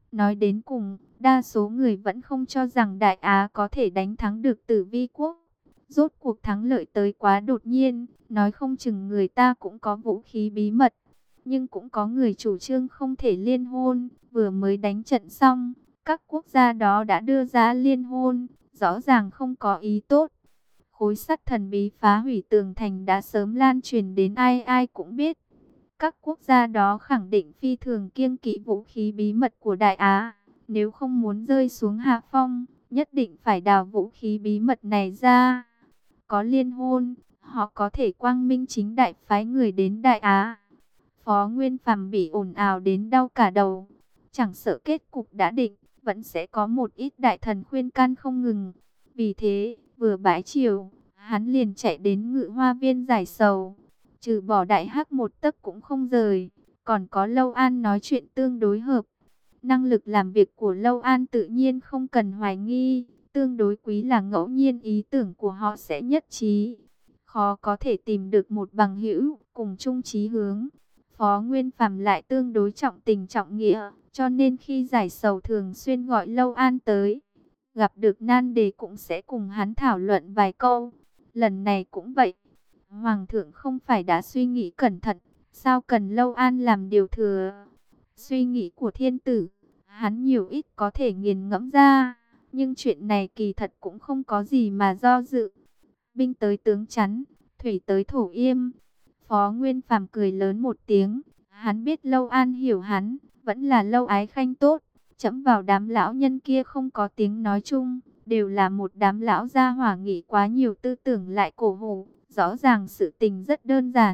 Nói đến cùng, đa số người vẫn không cho rằng Đại Á có thể đánh thắng được Tử Vi quốc. Rốt cuộc thắng lợi tới quá đột nhiên, nói không chừng người ta cũng có vũ khí bí mật. Nhưng cũng có người chủ trương không thể liên hôn, vừa mới đánh trận xong, các quốc gia đó đã đưa ra liên hôn, rõ ràng không có ý tốt. Khối sắt thần bí phá hủy tường thành đã sớm lan truyền đến ai ai cũng biết. Các quốc gia đó khẳng định phi thường kiêng kỵ vũ khí bí mật của Đại Á. Nếu không muốn rơi xuống hạ phong, nhất định phải đào vũ khí bí mật này ra. Có liên hôn, họ có thể quang minh chính đại phái người đến Đại Á. Phó Nguyên Phàm bị ồn ào đến đau cả đầu. Chẳng sợ kết cục đã định, vẫn sẽ có một ít đại thần khuyên can không ngừng. Vì thế, vừa bãi chiều, hắn liền chạy đến Ngự Hoa Viên giải sầu. Trừ bỏ Đại Hắc một tấc cũng không rời, còn có Lâu An nói chuyện tương đối hợp. Năng lực làm việc của Lâu An tự nhiên không cần hoài nghi, tương đối quý là ngẫu nhiên ý tưởng của họ sẽ nhất trí. Khó có thể tìm được một bằng hữu cùng chung chí hướng. Phó Nguyên Phàm lại tương đối trọng tình trọng nghĩa, cho nên khi giải sầu thường xuyên gọi Lâu An tới. Gặp được nan đề cũng sẽ cùng hắn thảo luận vài câu. Lần này cũng vậy. Hoàng thượng không phải đã suy nghĩ cẩn thận, sao cần Lâu An làm điều thừa? Suy nghĩ của thiên tử, hắn nhiều ít có thể nghiền ngẫm ra, nhưng chuyện này kỳ thật cũng không có gì mà do dự. Binh tới tướng chắn, thủy tới thổ yêm. Phó Nguyên Phàm cười lớn một tiếng, hắn biết Lâu An hiểu hắn, vẫn là Lâu Ái Khanh tốt. Chẫm vào đám lão nhân kia không có tiếng nói chung, đều là một đám lão gia hỏa nghĩ quá nhiều tư tưởng lại cổ hủ. Rõ ràng sự tình rất đơn giản.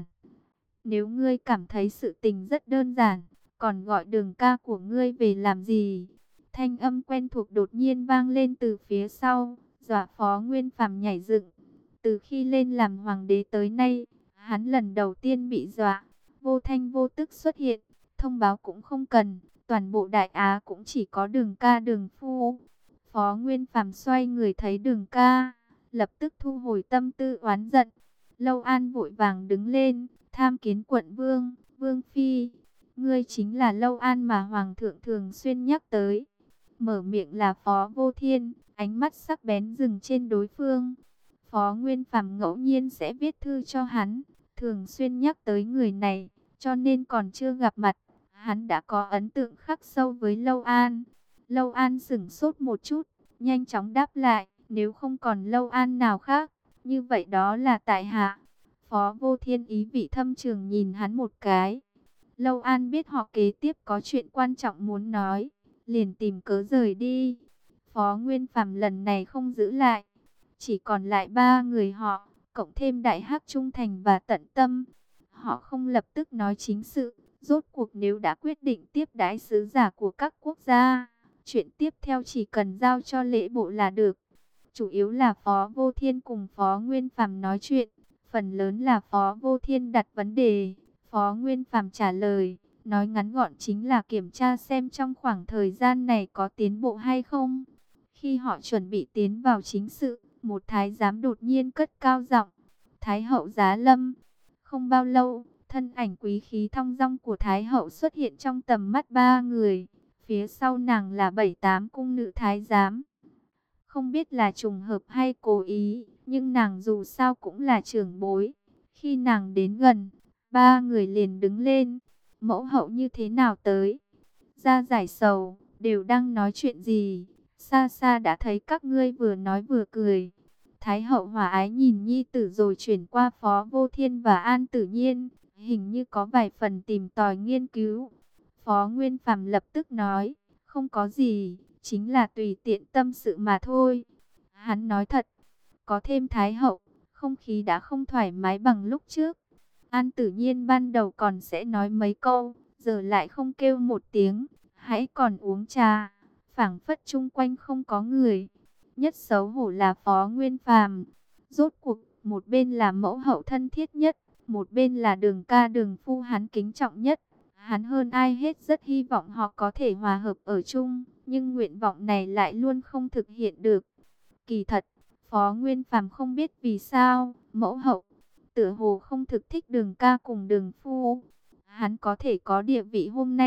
Nếu ngươi cảm thấy sự tình rất đơn giản, còn gọi Đường ca của ngươi về làm gì? Thanh âm quen thuộc đột nhiên vang lên từ phía sau, dọa Phó Nguyên Phàm nhảy dựng. Từ khi lên làm hoàng đế tới nay, hắn lần đầu tiên bị dọa, vô thanh vô tức xuất hiện, thông báo cũng không cần, toàn bộ Đại Á cũng chỉ có Đường ca Đường phu. Phó Nguyên Phàm xoay người thấy Đường ca, lập tức thu hồi tâm tư oán giận. Lâu An vội vàng đứng lên, tham kiến quận vương, vương phi. Ngươi chính là Lâu An mà hoàng thượng thường xuyên nhắc tới. Mở miệng là Phó Vô Thiên, ánh mắt sắc bén dừng trên đối phương. Phó Nguyên Phàm ngẫu nhiên sẽ viết thư cho hắn, thường xuyên nhắc tới người này, cho nên còn chưa gặp mặt, hắn đã có ấn tượng khắc sâu với Lâu An. Lâu An sững sốt một chút, nhanh chóng đáp lại, nếu không còn Lâu An nào khác, như vậy đó là tại hạ. Phó Vô Thiên ý vị thâm trường nhìn hắn một cái. Lâu An biết họ kế tiếp có chuyện quan trọng muốn nói, liền tìm cớ rời đi. Phó Nguyên Phàm lần này không giữ lại, chỉ còn lại 3 người họ, cộng thêm Đại Hắc trung thành và tận tâm. Họ không lập tức nói chính sự, rốt cuộc nếu đã quyết định tiếp đãi sứ giả của các quốc gia, chuyện tiếp theo chỉ cần giao cho lễ bộ là được. Chủ yếu là Phó Vô Thiên cùng Phó Nguyên Phàm nói chuyện, phần lớn là Phó Vô Thiên đặt vấn đề, Phó Nguyên Phàm trả lời, nói ngắn gọn chính là kiểm tra xem trong khoảng thời gian này có tiến bộ hay không. Khi họ chuẩn bị tiến vào chính sự, một thái giám đột nhiên cất cao giọng, Thái hậu giá lâm. Không bao lâu, thân ảnh quý khí thong dong của Thái hậu xuất hiện trong tầm mắt 3 người, phía sau nàng là 7-8 cung nữ thái giám. Không biết là trùng hợp hay cố ý, nhưng nàng dù sao cũng là trưởng bối. Khi nàng đến gần, 3 người liền đứng lên. Mẫu hậu như thế nào tới? Ra giải sầu, đều đang nói chuyện gì? Xa xa đã thấy các ngươi vừa nói vừa cười. Thái hậu hòa ái nhìn nhi tử rồi chuyển qua Phó Vô Thiên và An Tử Nhiên, hình như có vài phần tìm tòi nghiên cứu. Phó Nguyên Phàm lập tức nói, không có gì, chính là tùy tiện tâm sự mà thôi. Hắn nói thật, có thêm Thái hậu, không khí đã không thoải mái bằng lúc trước. An Tử Nhiên ban đầu còn sẽ nói mấy câu, giờ lại không kêu một tiếng, hãy còn uống trà, phảng phất chung quanh không có người. Nhất xấu hổ là Phó Nguyên Phàm, rốt cuộc một bên là mẫu hậu thân thiết nhất, một bên là Đường ca Đường phu hắn kính trọng nhất. Hắn hơn ai hết rất hy vọng họ có thể hòa hợp ở chung, nhưng nguyện vọng này lại luôn không thực hiện được. Kỳ thật, Phó Nguyên Phàm không biết vì sao, mẫu hậu tựa hồ không thực thích Đường ca cùng Đường phu. Hắn có thể có địa vị hôm nay,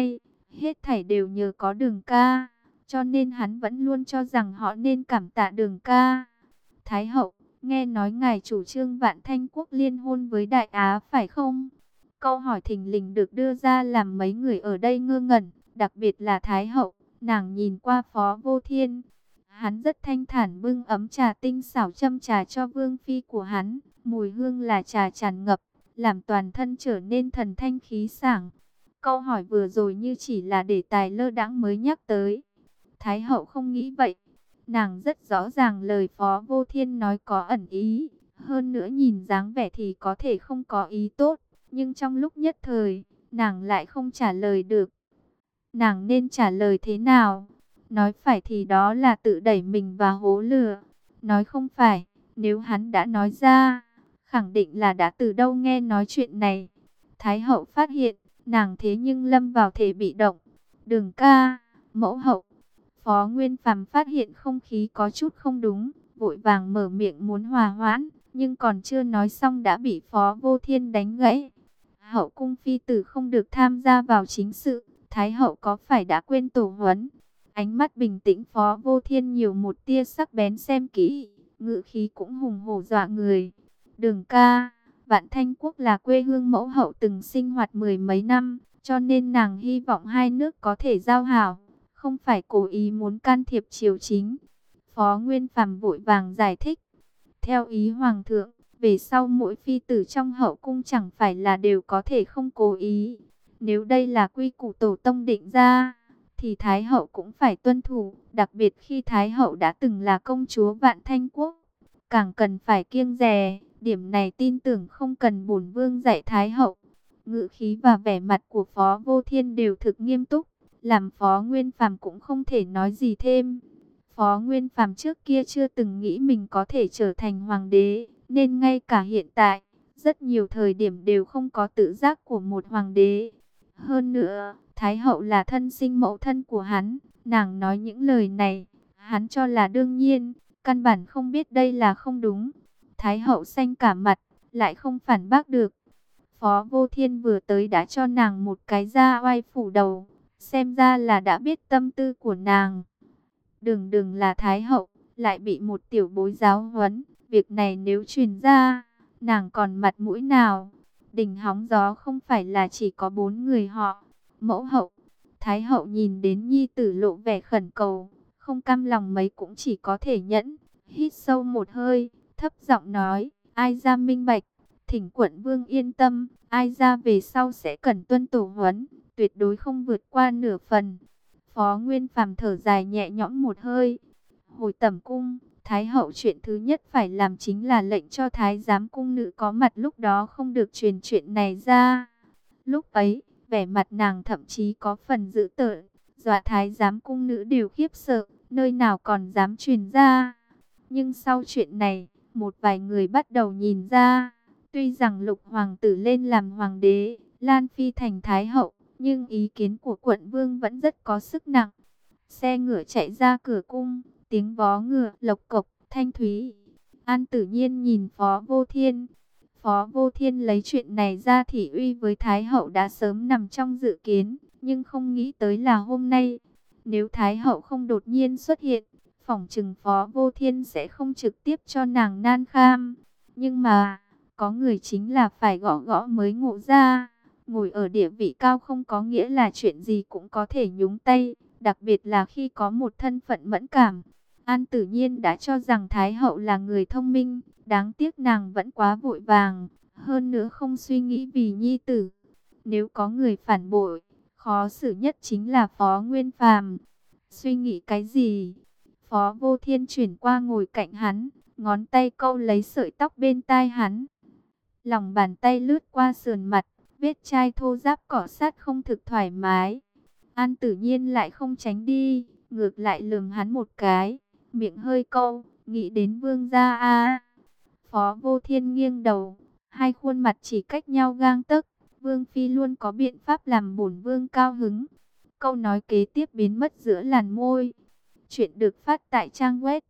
Hết thảy đều nhờ có Đường ca, cho nên hắn vẫn luôn cho rằng họ nên cảm tạ Đường ca. Thái hậu, nghe nói ngài chủ trương Vạn Thanh Quốc liên hôn với Đại Á phải không? Câu hỏi thình lình được đưa ra làm mấy người ở đây ngơ ngẩn, đặc biệt là Thái hậu. Nàng nhìn qua Phó Vô Thiên, hắn rất thanh thản bưng ấm trà tinh xảo châm trà cho vương phi của hắn, mùi hương là trà tràn ngập, làm toàn thân trở nên thần thanh khí sảng. Câu hỏi vừa rồi như chỉ là để tài lơ đãng mới nhắc tới. Thái hậu không nghĩ vậy. Nàng rất rõ ràng lời Phó Vô Thiên nói có ẩn ý. Hơn nữa nhìn dáng vẻ thì có thể không có ý tốt. Nhưng trong lúc nhất thời, nàng lại không trả lời được. Nàng nên trả lời thế nào? Nói phải thì đó là tự đẩy mình vào hố lửa. Nói không phải, nếu hắn đã nói ra, khẳng định là đã từ đâu nghe nói chuyện này. Thái hậu phát hiện, nàng thế nhưng lâm vào thể bị động. Đường ca, mẫu hậu. Phó Nguyên Phàm phát hiện không khí có chút không đúng, vội vàng mở miệng muốn hòa hoãn, nhưng còn chưa nói xong đã bị Phó Vô Thiên đánh gãy. Hậu cung phi tử không được tham gia vào chính sự, Thái hậu có phải đã quên tổ huấn? Ánh mắt bình tĩnh Phó Vô Thiên nhiều một tia sắc bén xem kỹ, ngữ khí cũng hùng hổ dọa người. Đường ca, Vạn Thanh Quốc là quê hương mẫu hậu từng sinh hoạt mười mấy năm, cho nên nàng hy vọng hai nước có thể giao hảo, không phải cố ý muốn can thiệp triều chính. Phó Nguyên Phàm vội vàng giải thích. Theo ý Hoàng thượng, về sau mỗi phi tử trong hậu cung chẳng phải là đều có thể không cố ý. Nếu đây là quy củ tổ tông định ra, thì Thái hậu cũng phải tuân thủ, đặc biệt khi Thái hậu đã từng là công chúa Vạn Thanh Quốc. Càng cần phải kiêng dè, điểm này tin tưởng không cần bổn vương dạy Thái hậu. Ngữ khí và vẻ mặt của Phó Vô Thiên đều thực nghiêm túc, làm Phó Nguyên Phàm cũng không thể nói gì thêm. Phó Nguyên Phàm trước kia chưa từng nghĩ mình có thể trở thành hoàng đế, nên ngay cả hiện tại, rất nhiều thời điểm đều không có tự giác của một hoàng đế. Hơn nữa, Thái hậu là thân sinh mẫu thân của hắn, nàng nói những lời này, hắn cho là đương nhiên, căn bản không biết đây là không đúng. Thái hậu xanh cả mặt, lại không phản bác được. Phó Vô Thiên vừa tới đã cho nàng một cái da oai phủ đầu, xem ra là đã biết tâm tư của nàng. Đừng đừng là Thái hậu, lại bị một tiểu bối giáo huấn, việc này nếu truyền ra, nàng còn mặt mũi nào? Đình hóng gió không phải là chỉ có 4 người họ. Mẫu hậu, Thái hậu nhìn đến nhi tử lộ vẻ khẩn cầu, không cam lòng mấy cũng chỉ có thể nhẫn, hít sâu một hơi, thấp giọng nói, ai ra minh bạch, thỉnh quận vương yên tâm, ai ra về sau sẽ cần tuân tổ huấn, tuyệt đối không vượt qua nửa phần. Phó Nguyên Phàm thở dài nhẹ nhõm một hơi. Hồi tẩm cung, Thái hậu chuyện thứ nhất phải làm chính là lệnh cho Thái giám cung nữ có mặt lúc đó không được truyền chuyện này ra. Lúc ấy, vẻ mặt nàng thậm chí có phần dữ tợn, dọa Thái giám cung nữ đều khiếp sợ, nơi nào còn dám truyền ra. Nhưng sau chuyện này, một vài người bắt đầu nhìn ra, tuy rằng Lục hoàng tử lên làm hoàng đế, Lan Phi thành Thái hậu, nhưng ý kiến của quận vương vẫn rất có sức nặng. Xe ngựa chạy ra cửa cung, tiếng vó ngựa lộc cộc, thanh thúy. An Tử Nhiên nhìn Phó Vô Thiên. Phó Vô Thiên lấy chuyện này ra thị uy với Thái hậu đã sớm nằm trong dự kiến, nhưng không nghĩ tới là hôm nay. Nếu Thái hậu không đột nhiên xuất hiện, phỏng chừng Phó Vô Thiên sẽ không trực tiếp cho nàng nan kham. Nhưng mà, có người chính là phải gõ gõ mới ngộ ra. Ngồi ở địa vị cao không có nghĩa là chuyện gì cũng có thể nhúng tay, đặc biệt là khi có một thân phận mẫn cảm. An Tử Nhiên đã cho rằng Thái hậu là người thông minh, đáng tiếc nàng vẫn quá vội vàng, hơn nữa không suy nghĩ vì nhi tử. Nếu có người phản bội, khó xử nhất chính là Phó Nguyên Phàm. Suy nghĩ cái gì? Phó Vô Thiên chuyển qua ngồi cạnh hắn, ngón tay câu lấy sợi tóc bên tai hắn. Lòng bàn tay lướt qua sườn mặt, vết chai thô ráp cọ sát không thực thoải mái. An Tử Nhiên lại không tránh đi, ngược lại lườm hắn một cái, miệng hơi câu, nghĩ đến vương gia a. Phó Vô Thiên nghiêng đầu, hai khuôn mặt chỉ cách nhau gang tấc, vương phi luôn có biện pháp làm bổn vương cao hứng. Câu nói kế tiếp biến mất giữa làn môi. Chuyện được phát tại trang web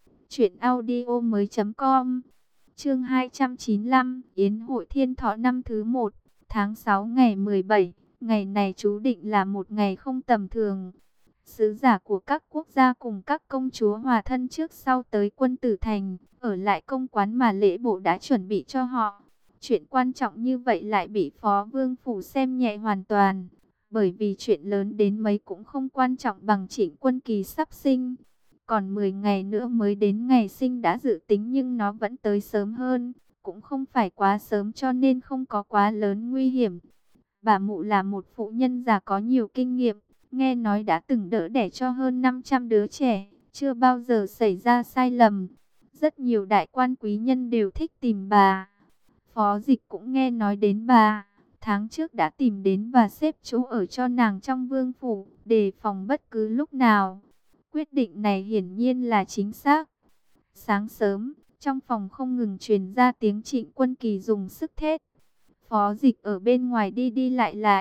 truyệnaudiomoi.com. Chương 295, Yến hội Thiên Thọ năm thứ 1, tháng 6 ngày 17, Ngày này chú định là một ngày không tầm thường. Sứ giả của các quốc gia cùng các công chúa hòa thân trước sau tới Quân Tử Thành, ở lại công quán mà lễ bộ đã chuẩn bị cho họ. Chuyện quan trọng như vậy lại bị Phó Vương Phủ xem nhẹ hoàn toàn. Bởi vì chuyện lớn đến mấy cũng không quan trọng bằng Trịnh Quân Kỳ sắp sinh. Còn 10 ngày nữa mới đến ngày sinh đã dự tính nhưng nó vẫn tới sớm hơn. Cũng không phải quá sớm cho nên không có quá lớn nguy hiểm. Bà mụ là một phụ nhân già có nhiều kinh nghiệm. Nghe nói đã từng đỡ đẻ cho hơn 500 đứa trẻ. Chưa bao giờ xảy ra sai lầm. Rất nhiều đại quan quý nhân đều thích tìm bà. Phó Dịch cũng nghe nói đến bà. Tháng trước đã tìm đến và xếp chỗ ở cho nàng trong vương phủ, đề phòng bất cứ lúc nào. Quyết định này hiển nhiên là chính xác. Sáng sớm, trong phòng không ngừng truyền ra tiếng Trịnh Quân Kỳ dùng sức thét. Phó Dịch ở bên ngoài đi đi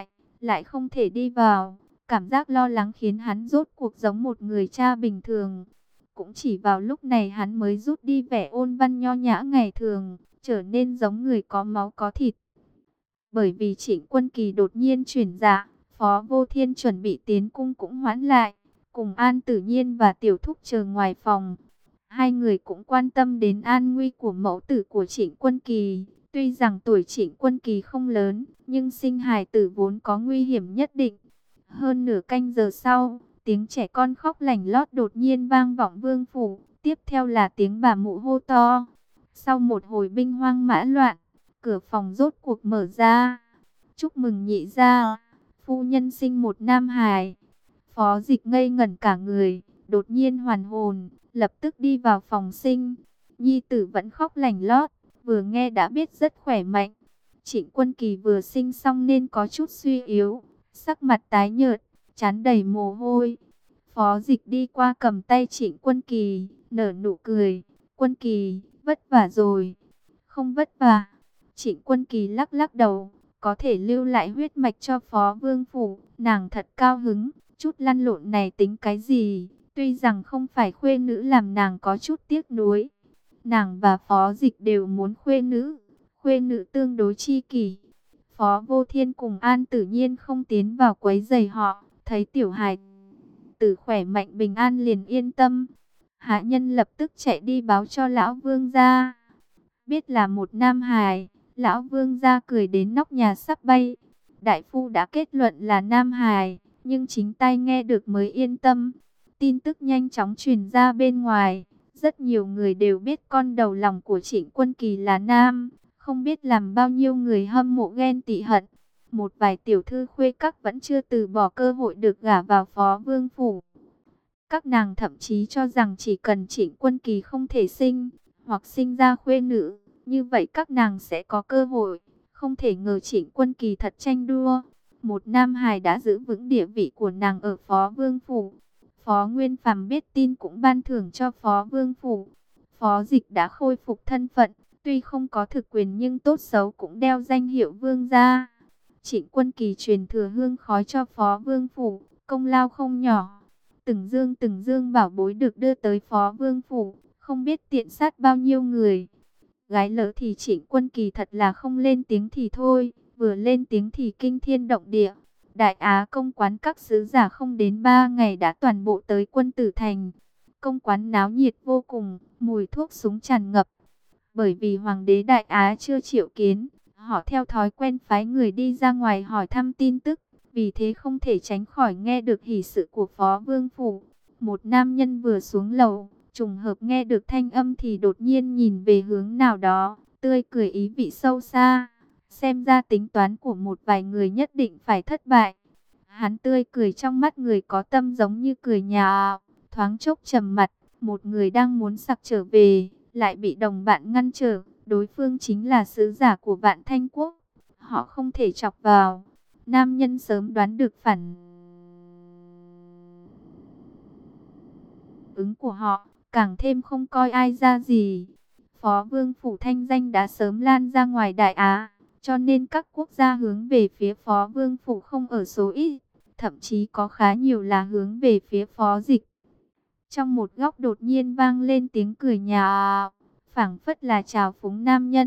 lại không thể đi vào. Cảm giác lo lắng khiến hắn rốt cuộc giống một người cha bình thường. Cũng chỉ vào lúc này hắn mới rút đi vẻ ôn văn nho nhã ngày thường, trở nên giống người có máu có thịt. Bởi vì Trịnh Quân Kỳ đột nhiên chuyển dạ, Phó Vô Thiên chuẩn bị tiến cung cũng hoãn lại, cùng An Tử Nhiên và Tiểu Thúc chờ ngoài phòng. Hai người cũng quan tâm đến an nguy của mẫu tử của Trịnh Quân Kỳ. Tuy rằng tuổi Trịnh Quân Kỳ không lớn, nhưng sinh hài tử vốn có nguy hiểm nhất định. Hơn nửa canh giờ sau, tiếng trẻ con khóc lảnh lót đột nhiên vang vọng vương phủ, tiếp theo là tiếng bà mụ hô to. Sau một hồi binh hoang mã loạn, cửa phòng rốt cuộc mở ra. Chúc mừng nhị gia, phu nhân sinh một nam hài. Phó Dịch ngây ngẩn cả người, đột nhiên hoàn hồn, lập tức đi vào phòng sinh. Nhi tử vẫn khóc lảnh lót, vừa nghe đã biết rất khỏe mạnh. Trịnh Quân Kỳ vừa sinh xong nên có chút suy yếu, sắc mặt tái nhợt, trán đầy mồ hôi. Phó Dịch đi qua cầm tay Trịnh Quân Kỳ, nở nụ cười. Quân Kỳ, vất vả rồi. Không vất vả. Trịnh Quân Kỳ lắc lắc đầu, có thể lưu lại huyết mạch cho Phó Vương Phủ, nàng thật cao hứng. Chút lăn lộn này tính cái gì? Tuy rằng không phải khuê nữ làm nàng có chút tiếc nuối. Nàng và Phó Dịch đều muốn khuê nữ. Khuê nữ tương đối chi kỷ. Phó Vô Thiên cùng An Tử Nhiên không tiến vào quấy rầy họ. Thấy tiểu hài tử khỏe mạnh bình an liền yên tâm. Hạ nhân lập tức chạy đi báo cho lão vương gia. Biết là một nam hài, lão vương gia cười đến nóc nhà sắp bay. Đại phu đã kết luận là nam hài, nhưng chính tai nghe được mới yên tâm. Tin tức nhanh chóng truyền ra bên ngoài. Rất nhiều người đều biết con đầu lòng của Trịnh Quân Kỳ là nam. Không biết làm bao nhiêu người hâm mộ ghen tị hận. Một vài tiểu thư khuê các vẫn chưa từ bỏ cơ hội được gả vào Phó Vương Phủ. Các nàng thậm chí cho rằng chỉ cần Trịnh Quân Kỳ không thể sinh, hoặc sinh ra khuê nữ, như vậy các nàng sẽ có cơ hội. Không thể ngờ Trịnh Quân Kỳ thật tranh đua. Một nam hài đã giữ vững địa vị của nàng ở Phó Vương Phủ. Phó Nguyên Phàm biết tin cũng ban thưởng cho Phó Vương Phủ. Phó Dịch đã khôi phục thân phận, tuy không có thực quyền nhưng tốt xấu cũng đeo danh hiệu vương gia. Trịnh Quân Kỳ truyền thừa hương khói cho Phó Vương Phủ, công lao không nhỏ. Từng dương bảo bối được đưa tới Phó Vương Phủ, không biết tiện sát bao nhiêu người. Gái lỡ thì Trịnh Quân Kỳ thật là không lên tiếng thì thôi, vừa lên tiếng thì kinh thiên động địa. Đại Á công quán các sứ giả không đến 3 ngày đã toàn bộ tới Quân Tử Thành. Công quán náo nhiệt vô cùng, mùi thuốc súng tràn ngập. Bởi vì Hoàng đế Đại Á chưa triệu kiến, họ theo thói quen phái người đi ra ngoài hỏi thăm tin tức. Vì thế không thể tránh khỏi nghe được hỷ sự của Phó Vương Phủ. Một nam nhân vừa xuống lầu, trùng hợp nghe được thanh âm thì đột nhiên nhìn về hướng nào đó, tươi cười ý vị sâu xa. Xem ra tính toán của một vài người nhất định phải thất bại. Hắn tươi cười trong mắt người có tâm giống như cười nhà, thoáng chốc trầm mặt. Một người đang muốn sặc trở về, lại bị đồng bạn ngăn trở. Đối phương chính là sứ giả của Vạn Thanh Quốc. Họ không thể chọc vào. Nam nhân sớm đoán được phản ứng của họ, càng thêm không coi ai ra gì. Phó Vương Phủ thanh danh đã sớm lan ra ngoài Đại Á, cho nên các quốc gia hướng về phía Phó Vương Phủ không ở số ít, thậm chí có khá nhiều là hướng về phía Phó Dịch. Trong một góc đột nhiên vang lên tiếng cười nhạo, phảng phất là chào phúng nam nhân,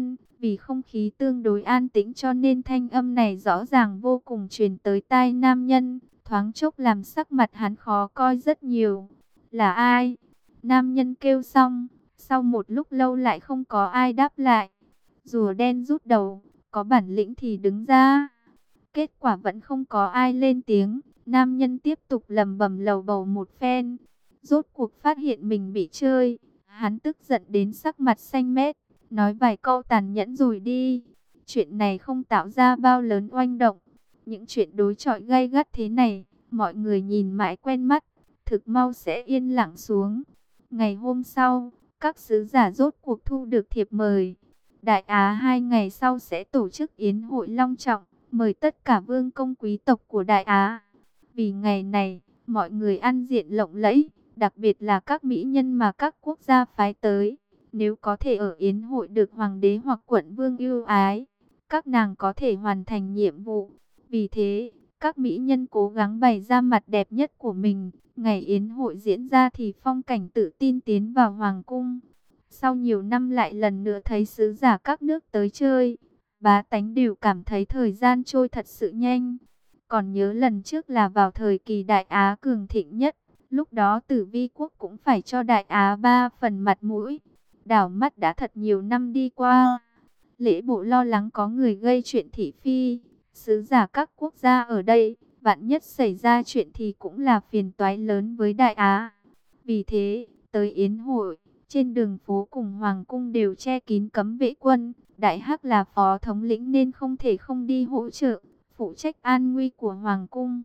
Vì không khí tương đối an tĩnh cho nên thanh âm này rõ ràng vô cùng truyền tới tai nam nhân, thoáng chốc làm sắc mặt hắn khó coi rất nhiều. Là ai? Nam nhân kêu xong, sau một lúc lâu lại không có ai đáp lại. Rùa đen rút đầu, có bản lĩnh thì đứng ra. Kết quả vẫn không có ai lên tiếng, nam nhân tiếp tục lẩm bẩm lầu bầu một phen. Rốt cuộc phát hiện mình bị chơi, hắn tức giận đến sắc mặt xanh mét, nói vài câu tàn nhẫn rồi đi. Chuyện này không tạo ra bao lớn oanh động, những chuyện đối chọi gay gắt thế này, mọi người nhìn mãi quen mắt, thực mau sẽ yên lặng xuống. Ngày hôm sau, các sứ giả rốt cuộc thu được thiệp mời. Đại Á 2 ngày sau sẽ tổ chức yến hội long trọng, mời tất cả vương công quý tộc của Đại Á. Vì ngày này, mọi người ăn diện lộng lẫy, đặc biệt là các mỹ nhân mà các quốc gia phái tới. Nếu có thể ở yến hội được hoàng đế hoặc quận vương ưu ái, các nàng có thể hoàn thành nhiệm vụ. Vì thế, các mỹ nhân cố gắng bày ra mặt đẹp nhất của mình. Ngày yến hội diễn ra thì phong cảnh tự tin tiến vào hoàng cung. Sau nhiều năm lại lần nữa thấy sứ giả các nước tới chơi, bá tánh đều cảm thấy thời gian trôi thật sự nhanh. Còn nhớ lần trước là vào thời kỳ Đại Á cường thịnh nhất, lúc đó Tử Vi quốc cũng phải cho Đại Á 3 phần mặt mũi. Đảo mắt đã thật nhiều năm đi qua. Lễ bộ lo lắng có người gây chuyện thị phi, sứ giả các quốc gia ở đây, vạn nhất xảy ra chuyện thì cũng là phiền toái lớn với Đại Á. Vì thế, tới yến hội, trên đường phố cùng hoàng cung đều che kín cấm vệ quân. Đại Hắc là phó thống lĩnh nên không thể không đi hỗ trợ, phụ trách an nguy của hoàng cung.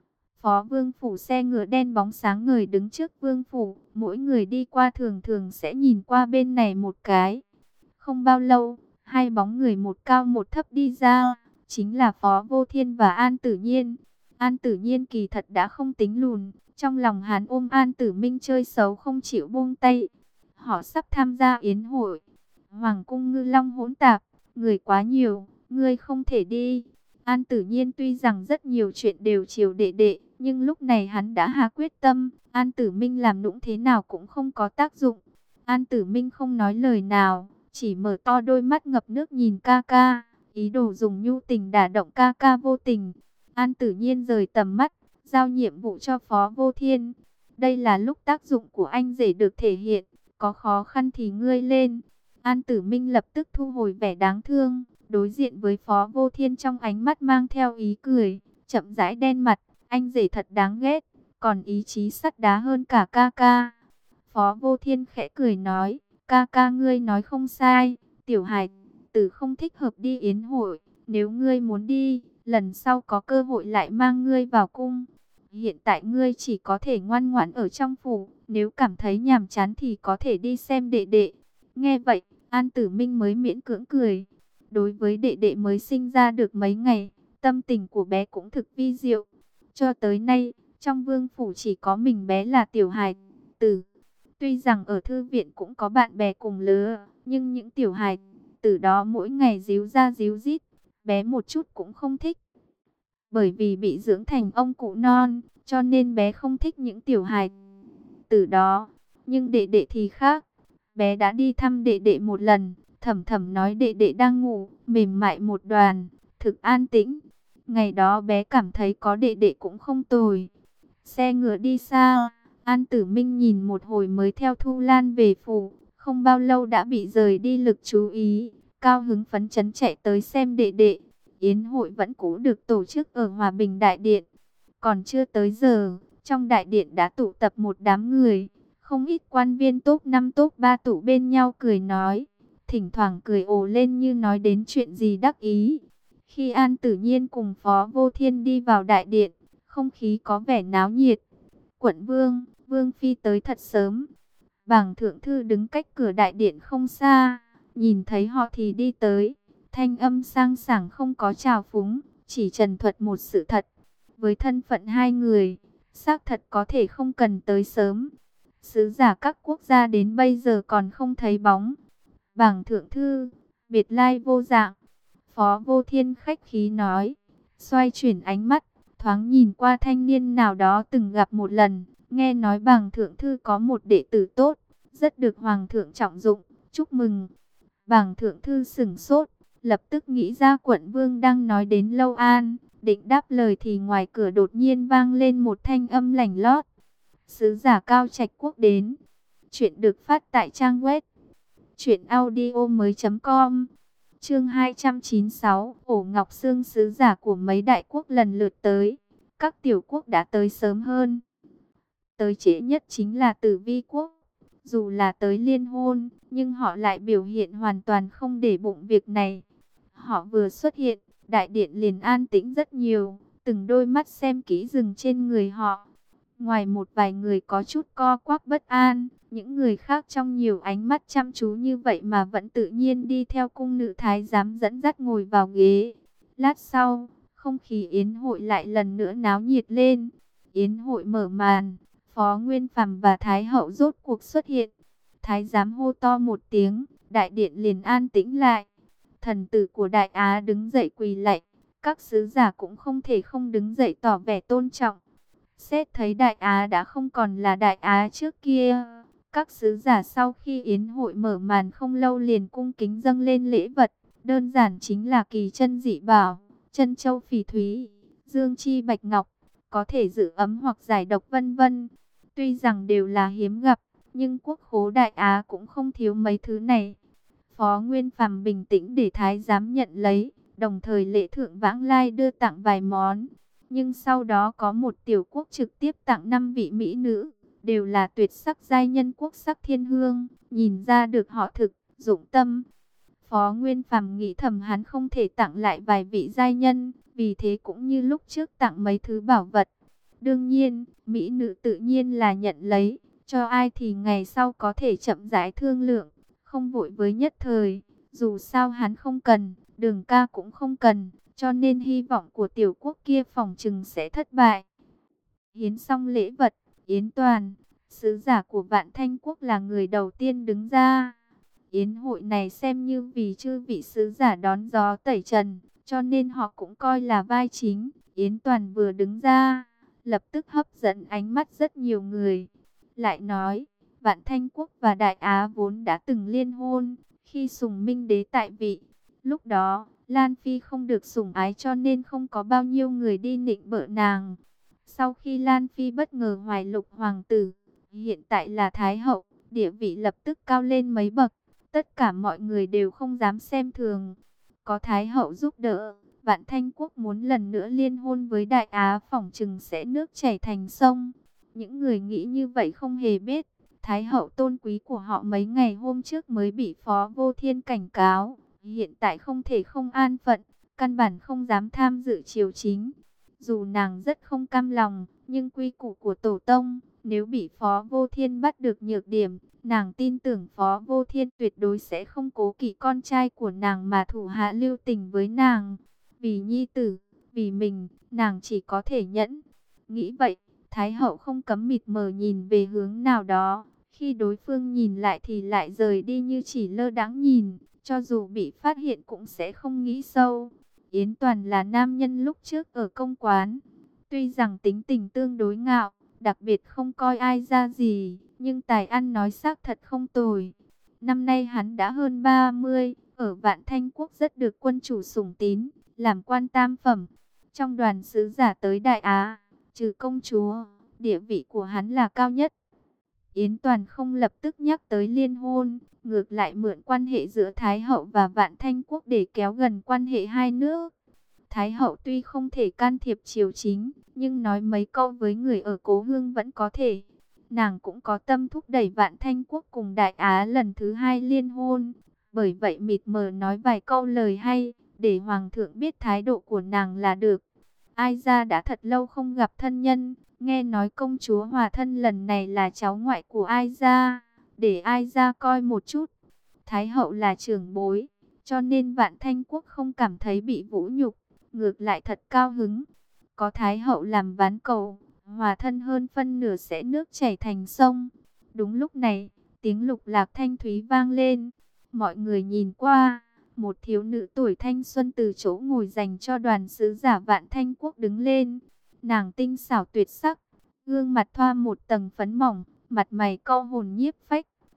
Phó vương phủ xe ngựa đen bóng sáng ngời đứng trước vương phủ, mỗi người đi qua thường thường sẽ nhìn qua bên này một cái. Không bao lâu, hai bóng người một cao một thấp đi ra, chính là Phó Vô Thiên và An Tử Nhiên. An Tử Nhiên kỳ thật đã không tính lùn, trong lòng hắn ôm An Tử Minh chơi xấu không chịu buông tay. Họ sắp tham gia yến hội. Hoàng cung ngư long hỗn tạp, người quá nhiều, ngươi không thể đi. An Tử Nhiên tuy rằng rất nhiều chuyện đều chiều đệ đệ, nhưng lúc này hắn đã hạ quyết tâm, An Tử Minh làm nũng thế nào cũng không có tác dụng. An Tử Minh không nói lời nào, chỉ mở to đôi mắt ngập nước nhìn ca ca, ý đồ dùng nhu tình đả động ca ca vô tình. An Tử Nhiên rời tầm mắt, giao nhiệm vụ cho Phó Vô Thiên. Đây là lúc tác dụng của anh rể được thể hiện, có khó khăn thì ngươi lên. An Tử Minh lập tức thu hồi vẻ đáng thương, đối diện với Phó Vô Thiên trong ánh mắt mang theo ý cười, chậm rãi đen mặt, anh rể thật đáng ghét, còn ý chí sắt đá hơn cả ca ca. Phó Vô Thiên khẽ cười nói, ca ca ngươi nói không sai, tiểu hài tử không thích hợp đi yến hội, nếu ngươi muốn đi, lần sau có cơ hội lại mang ngươi vào cung. Hiện tại ngươi chỉ có thể ngoan ngoãn ở trong phủ, nếu cảm thấy nhàm chán thì có thể đi xem đệ đệ. Nghe vậy, An Tử Minh mới miễn cưỡng cười. Đối với đệ đệ mới sinh ra được mấy ngày, tâm tình của bé cũng thực vi diệu. Cho tới nay, trong vương phủ chỉ có mình bé là tiểu hài tử. Tuy rằng ở thư viện cũng có bạn bè cùng lứa, nhưng những tiểu hài tử đó mỗi ngày díu ra díu dít, bé một chút cũng không thích. Bởi vì bị dưỡng thành ông cụ non, cho nên bé không thích những tiểu hài tử đó. Nhưng đệ đệ thì khác. Bé đã đi thăm đệ đệ một lần, thầm thầm nói đệ đệ đang ngủ, mềm mại một đoàn, thực an tĩnh. Ngày đó bé cảm thấy có đệ đệ cũng không tồi. Xe ngựa đi xa, An Tử Minh nhìn một hồi mới theo Thu Lan về phủ, không bao lâu đã bị rời đi lực chú ý, cao hứng phấn chấn chạy tới xem đệ đệ. Yến hội vẫn cũ được tổ chức ở Hòa Bình Đại Điện. Còn chưa tới giờ, trong đại điện đã tụ tập một đám người, không ít quan viên top 5 top 3 tụ bên nhau cười nói, thỉnh thoảng cười ồ lên như nói đến chuyện gì đắc ý. Khi An Tử Nhiên cùng Phó Vô Thiên đi vào đại điện, không khí có vẻ náo nhiệt. Quận Vương, Vương Phi tới thật sớm. Bàng Thượng Thư đứng cách cửa đại điện không xa, nhìn thấy họ thì đi tới. Thanh âm sang sảng không có trào phúng, chỉ trần thuật một sự thật. Với thân phận hai người, xác thật có thể không cần tới sớm. Sứ giả các quốc gia đến bây giờ còn không thấy bóng. Bàng Thượng Thư, biệt lai vô dạng. Phó Vô Thiên khách khí nói, xoay chuyển ánh mắt, thoáng nhìn qua thanh niên nào đó từng gặp một lần. Nghe nói Bàng Thượng Thư có một đệ tử tốt, rất được Hoàng thượng trọng dụng, chúc mừng. Bàng thượng thư sửng sốt, lập tức nghĩ ra quận vương đang nói đến Lâu An. Định đáp lời thì ngoài cửa đột nhiên vang lên một thanh âm lành lót. Sứ giả Cao Trạch Quốc đến. Chuyện được phát tại trang web truyệnaudiomoi.com. Chương 296, Ổ Ngọc Sương. Sứ giả của mấy đại quốc lần lượt tới. Các tiểu quốc đã tới sớm hơn. Tới trễ nhất chính là Tử Vi quốc. Dù là tới liên hôn, nhưng họ lại biểu hiện hoàn toàn không để bụng việc này. Họ vừa xuất hiện, đại điện liền an tĩnh rất nhiều, từng đôi mắt xem kỹ dừng trên người họ. Ngoài một vài người có chút co quắp bất an, những người khác trong nhiều ánh mắt chăm chú như vậy mà vẫn tự nhiên đi theo cung nữ thái giám dẫn dắt ngồi vào ghế. Lát sau, không khí yến hội lại lần nữa náo nhiệt lên. Yến hội mở màn, Phó Nguyên Phàm và Thái hậu rốt cuộc xuất hiện. Thái giám hô to một tiếng, đại điện liền an tĩnh lại. Thần tử của Đại Á đứng dậy quỳ lạy, các sứ giả cũng không thể không đứng dậy tỏ vẻ tôn trọng. Xét thấy Đại Á đã không còn là Đại Á trước kia, các sứ giả sau khi yến hội mở màn không lâu liền cung kính dâng lên lễ vật, đơn giản chính là kỳ chân dị bảo, chân châu phỉ thúy, dương chi bạch ngọc, có thể giữ ấm hoặc giải độc vân vân. Tuy rằng đều là hiếm gặp, nhưng quốc khố Đại Á cũng không thiếu mấy thứ này. Phó Nguyên Phàm bình tĩnh để thái giám nhận lấy, đồng thời lễ thượng vãng lai đưa tặng vài món. Nhưng sau đó có một tiểu quốc trực tiếp tặng 5 vị mỹ nữ, đều là tuyệt sắc giai nhân quốc sắc thiên hương, nhìn ra được họ thực, dụng tâm. Phó Nguyên Phàm nghĩ thầm hắn không thể tặng lại vài vị giai nhân, vì thế cũng như lúc trước tặng mấy thứ bảo vật. Đương nhiên, mỹ nữ tự nhiên là nhận lấy, cho ai thì ngày sau có thể chậm rãi thương lượng, không vội với nhất thời. Dù sao hắn không cần, Đường ca cũng không cần, cho nên hy vọng của tiểu quốc kia phòng chừng sẽ thất bại. Hiến xong lễ vật, Yến Toàn, sứ giả của Vạn Thanh quốc là người đầu tiên đứng ra. Yến hội này xem như vì chư vị sứ giả đón gió tẩy trần, cho nên họ cũng coi là vai chính. Yến Toàn vừa đứng ra, lập tức hấp dẫn ánh mắt rất nhiều người. Lại nói, Vạn Thanh quốc và Đại Á vốn đã từng liên hôn, khi Sùng Minh đế tại vị. Lúc đó, Lan Phi không được sủng ái cho nên không có bao nhiêu người đi nịnh bợ nàng. Sau khi Lan Phi bất ngờ hoài lục hoàng tử, hiện tại là Thái hậu, địa vị lập tức cao lên mấy bậc. Tất cả mọi người đều không dám xem thường. Có Thái hậu giúp đỡ, Vạn Thanh quốc muốn lần nữa liên hôn với Đại Á phỏng chừng sẽ nước chảy thành sông. Những người nghĩ như vậy không hề biết, Thái hậu tôn quý của họ mấy ngày hôm trước mới bị Phó Vô Thiên cảnh cáo. Hiện tại không thể không an phận, căn bản không dám tham dự triều chính. Dù nàng rất không cam lòng, nhưng quy củ của tổ tông, nếu bị Phó Vô Thiên bắt được nhược điểm, nàng tin tưởng Phó Vô Thiên tuyệt đối sẽ không cố kỵ con trai của nàng mà thủ hạ lưu tình với nàng. Vì nhi tử, vì mình, nàng chỉ có thể nhẫn. Nghĩ vậy, Thái hậu không cấm mịt mờ nhìn về hướng nào đó, khi đối phương nhìn lại thì lại rời đi như chỉ lơ đãng nhìn. Cho dù bị phát hiện cũng sẽ không nghĩ sâu. Yến Toàn là nam nhân lúc trước ở công quán. Tuy rằng tính tình tương đối ngạo, đặc biệt không coi ai ra gì, nhưng tài ăn nói xác thật không tồi. Năm nay hắn đã hơn 30, ở Vạn Thanh quốc rất được quân chủ sủng tín, làm quan tam phẩm. Trong đoàn sứ giả tới Đại Á, trừ công chúa, địa vị của hắn là cao nhất. Yến Toàn không lập tức nhắc tới liên hôn, ngược lại mượn quan hệ giữa Thái hậu và Vạn Thanh quốc để kéo gần quan hệ hai nước. Thái hậu tuy không thể can thiệp triều chính, nhưng nói mấy câu với người ở cố hương vẫn có thể. Nàng cũng có tâm thúc đẩy Vạn Thanh quốc cùng Đại Á lần thứ hai liên hôn. Bởi vậy mịt mờ nói vài câu lời hay, để Hoàng thượng biết thái độ của nàng là được. Ai ra đã thật lâu không gặp thân nhân. Nghe nói công chúa hòa thân lần này là cháu ngoại của Ai gia, để Ai gia coi một chút. Thái hậu là trưởng bối, cho nên Vạn Thanh quốc không cảm thấy bị vũ nhục, ngược lại thật cao hứng. Có Thái hậu làm ván cầu, hòa thân hơn phân nửa sẽ nước chảy thành sông. Đúng lúc này, tiếng lục lạc thanh thúy vang lên. Mọi người nhìn qua, một thiếu nữ tuổi thanh xuân từ chỗ ngồi dành cho đoàn sứ giả Vạn Thanh quốc đứng lên. Nàng tinh xảo tuyệt sắc, gương mặt thoa một tầng phấn mỏng, mặt mày cau hồn nhiếp phách,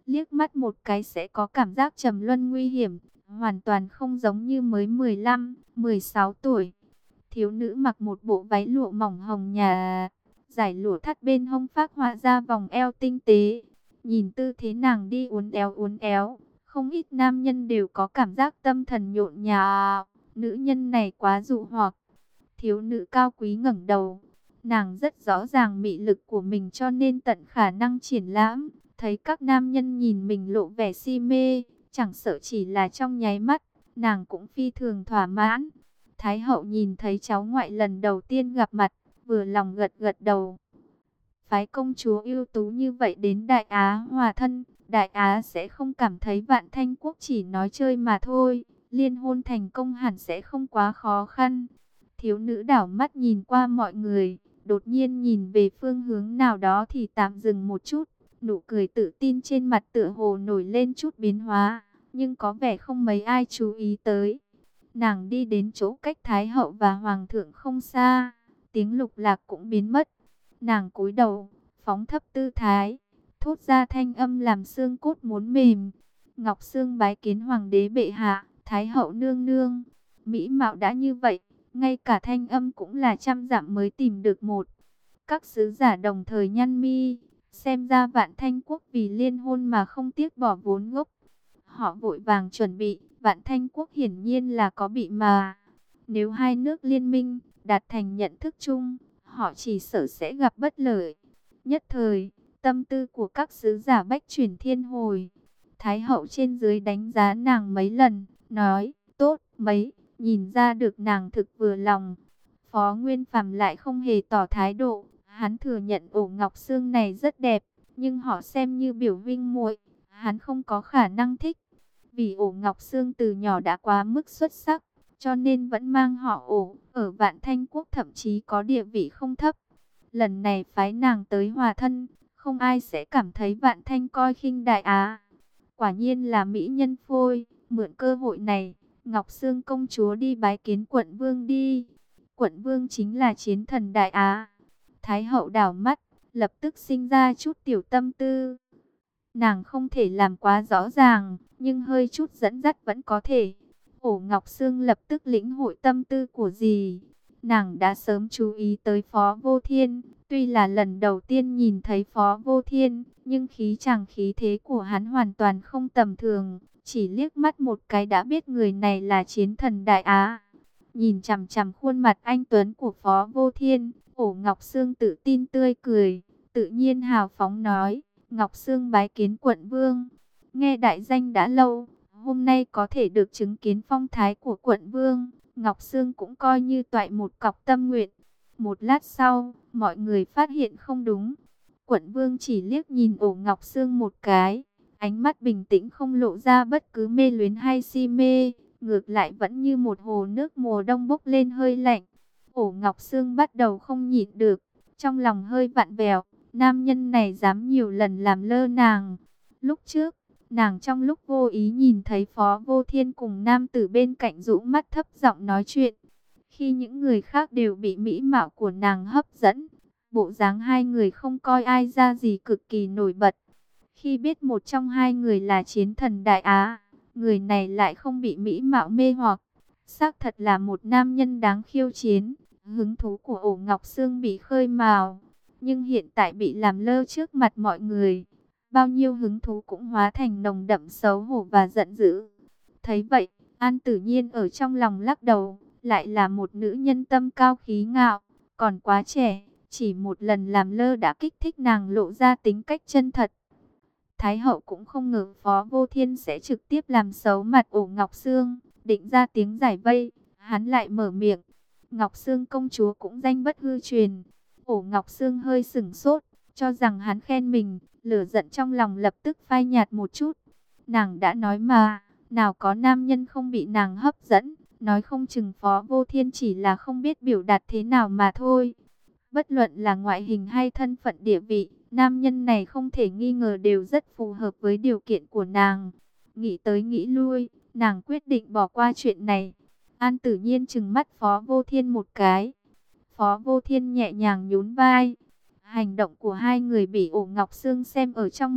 liếc mắt một cái sẽ có cảm giác trầm luân nguy hiểm, hoàn toàn không giống như mới 15, 16 tuổi. Thiếu nữ mặc một bộ váy lụa mỏng hồng nhà, giải lụa thắt bên hông phác họa ra vòng eo tinh tế. Nhìn tư thế nàng đi uốn éo, không ít nam nhân đều có cảm giác tâm thần nhộn nhạo. Nữ nhân này quá dụ hoặc. Thiếu nữ cao quý ngẩng đầu. Nàng rất rõ ràng mị lực của mình cho nên tận khả năng triển lãm. Thấy các nam nhân nhìn mình lộ vẻ si mê, chẳng sợ chỉ là trong nháy mắt, nàng cũng phi thường thỏa mãn. Thái hậu nhìn thấy cháu ngoại lần đầu tiên gặp mặt, vừa lòng gật gật đầu. Phái công chúa ưu tú như vậy đến Đại Á hòa thân, Đại Á sẽ không cảm thấy Vạn Thanh Quốc chỉ nói chơi mà thôi, liên hôn thành công hẳn sẽ không quá khó khăn. Thiếu nữ đảo mắt nhìn qua mọi người, đột nhiên nhìn về phương hướng nào đó thì tạm dừng một chút, nụ cười tự tin trên mặt tựa hồ nổi lên chút biến hóa, nhưng có vẻ không mấy ai chú ý tới. Nàng đi đến chỗ cách Thái hậu và Hoàng thượng không xa, tiếng lục lạc cũng biến mất. Nàng cúi đầu, phóng thấp tư thái, thốt ra thanh âm làm xương cốt muốn mềm. Ngọc Sương bái kiến Hoàng đế bệ hạ, Thái hậu nương nương. Mỹ mạo đã như vậy, ngay cả thanh âm cũng là trăm dặm mới tìm được một. Các sứ giả đồng thời nhăn mi, xem ra Vạn Thanh Quốc vì liên hôn mà không tiếc bỏ vốn gốc. Họ vội vàng chuẩn bị, Vạn Thanh Quốc hiển nhiên là có bị mà. Nếu hai nước liên minh, đạt thành nhận thức chung, họ chỉ sợ sẽ gặp bất lợi. Nhất thời, tâm tư của các sứ giả bách chuyển thiên hồi. Thái hậu trên dưới đánh giá nàng mấy lần, nói, tốt, mấy, nhìn ra được nàng thực vừa lòng. Phó Nguyên Phàm lại không hề tỏ thái độ, hắn thừa nhận ổ ngọc xương này rất đẹp, nhưng họ xem như biểu vinh muội, hắn không có khả năng thích. Vì ổ ngọc xương từ nhỏ đã quá mức xuất sắc, cho nên vẫn mang họ ổ, ở Vạn Thanh Quốc thậm chí có địa vị không thấp. Lần này phái nàng tới hòa thân, không ai sẽ cảm thấy Vạn Thanh coi khinh Đại Á. Quả nhiên là mỹ nhân phôi, mượn cơ hội này, Ngọc Sương công chúa đi bái kiến quận vương đi. Quận vương chính là chiến thần Đại Á. Thái hậu đảo mắt, lập tức sinh ra chút tiểu tâm tư. Nàng không thể làm quá rõ ràng, nhưng hơi chút dẫn dắt vẫn có thể. Ổ Ngọc Sương lập tức lĩnh hội tâm tư của dì. Nàng đã sớm chú ý tới Phó Vô Thiên, tuy là lần đầu tiên nhìn thấy Phó Vô Thiên, nhưng khí chàng khí thế của hắn hoàn toàn không tầm thường, chỉ liếc mắt một cái đã biết người này là chiến thần Đại Á. Nhìn chằm chằm khuôn mặt anh tuấn của Phó Vô Thiên, Ổ Ngọc Sương tự tin tươi cười, tự nhiên hào phóng nói, Ngọc Sương bái kiến quận vương, nghe đại danh đã lâu, hôm nay có thể được chứng kiến phong thái của quận vương, Ngọc Sương cũng coi như toại một cọc tâm nguyện. Một lát sau, mọi người phát hiện không đúng. Quận vương chỉ liếc nhìn Ổ Ngọc Sương một cái, ánh mắt bình tĩnh không lộ ra bất cứ mê luyến hay si mê, ngược lại vẫn như một hồ nước mùa đông bốc lên hơi lạnh. Ổ Ngọc Sương bắt đầu không nhịn được, trong lòng hơi vặn vẹo, nam nhân này dám nhiều lần làm lơ nàng. Lúc trước, nàng trong lúc vô ý nhìn thấy Phó Vô Thiên cùng nam tử bên cạnh rũ mắt thấp giọng nói chuyện. Khi những người khác đều bị mỹ mạo của nàng hấp dẫn, bộ dáng hai người không coi ai ra gì cực kỳ nổi bật. Khi biết một trong hai người là chiến thần Đại Á, người này lại không bị mỹ mạo mê hoặc. Xác thật là một nam nhân đáng khiêu chiến. Hứng thú của Ổ Ngọc Sương bị khơi mào, nhưng hiện tại bị làm lơ trước mặt mọi người. Bao nhiêu hứng thú cũng hóa thành nồng đậm xấu hổ và giận dữ. Thấy vậy, An Tử Nhiên ở trong lòng lắc đầu, lại là một nữ nhân tâm cao khí ngạo, còn quá trẻ, chỉ một lần làm lơ đã kích thích nàng lộ ra tính cách chân thật. Thái hậu cũng không ngờ Phó Vô Thiên sẽ trực tiếp làm xấu mặt Ổ Ngọc Sương, định ra tiếng giải vây, hắn lại mở miệng. Ngọc Sương công chúa cũng danh bất hư truyền. Ổ Ngọc Sương hơi sửng sốt, cho rằng hắn khen mình, lửa giận trong lòng lập tức phai nhạt một chút. Nàng đã nói mà, nào có nam nhân không bị nàng hấp dẫn, nói không chừng Phó Vô Thiên chỉ là không biết biểu đạt thế nào mà thôi. Bất luận là ngoại hình hay thân phận địa vị, nam nhân này không thể nghi ngờ đều rất phù hợp với điều kiện của nàng. Nghĩ tới nghĩ lui, nàng quyết định bỏ qua chuyện này. An Tử Nhiên trừng mắt Phó Vô Thiên một cái. Phó Vô Thiên nhẹ nhàng nhún vai. Hành động của hai người bị Ổ Ngọc Sương xem ở trong mắt,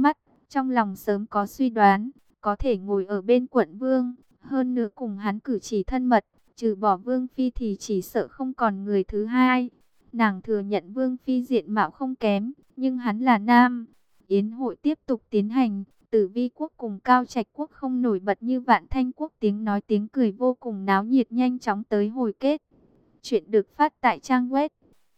Trong lòng sớm có suy đoán, có thể ngồi ở bên quận vương, hơn nữa cùng hắn cử chỉ thân mật, trừ bỏ Vương Phi thì chỉ sợ không còn người thứ hai. Nàng thừa nhận Vương Phi diện mạo không kém, nhưng hắn là nam. Yến hội tiếp tục tiến hành, Tử Vi quốc cùng Cao Trạch quốc không nổi bật như Vạn Thanh quốc, tiếng nói tiếng cười vô cùng náo nhiệt, nhanh chóng tới hồi kết. Chuyện được phát tại trang web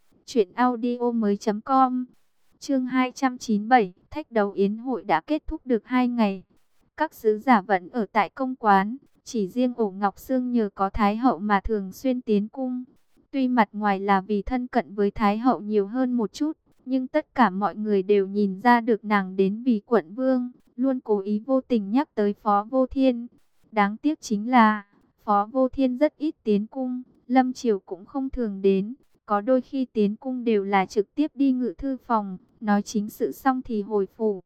truyệnaudiomoi.com. Chương 297, thách đấu yến hội đã kết thúc được 2 ngày. Các sứ giả vẫn ở tại công quán, chỉ riêng Ổ Ngọc Sương nhờ có Thái hậu mà thường xuyên tiến cung. Tuy mặt ngoài là vì thân cận với Thái hậu nhiều hơn một chút, nhưng tất cả mọi người đều nhìn ra được nàng đến vì quận vương, luôn cố ý vô tình nhắc tới Phó Vô Thiên. Đáng tiếc chính là, Phó Vô Thiên rất ít tiến cung, lâm triều cũng không thường đến, có đôi khi tiến cung đều là trực tiếp đi ngự thư phòng, nói chính sự xong thì hồi phủ.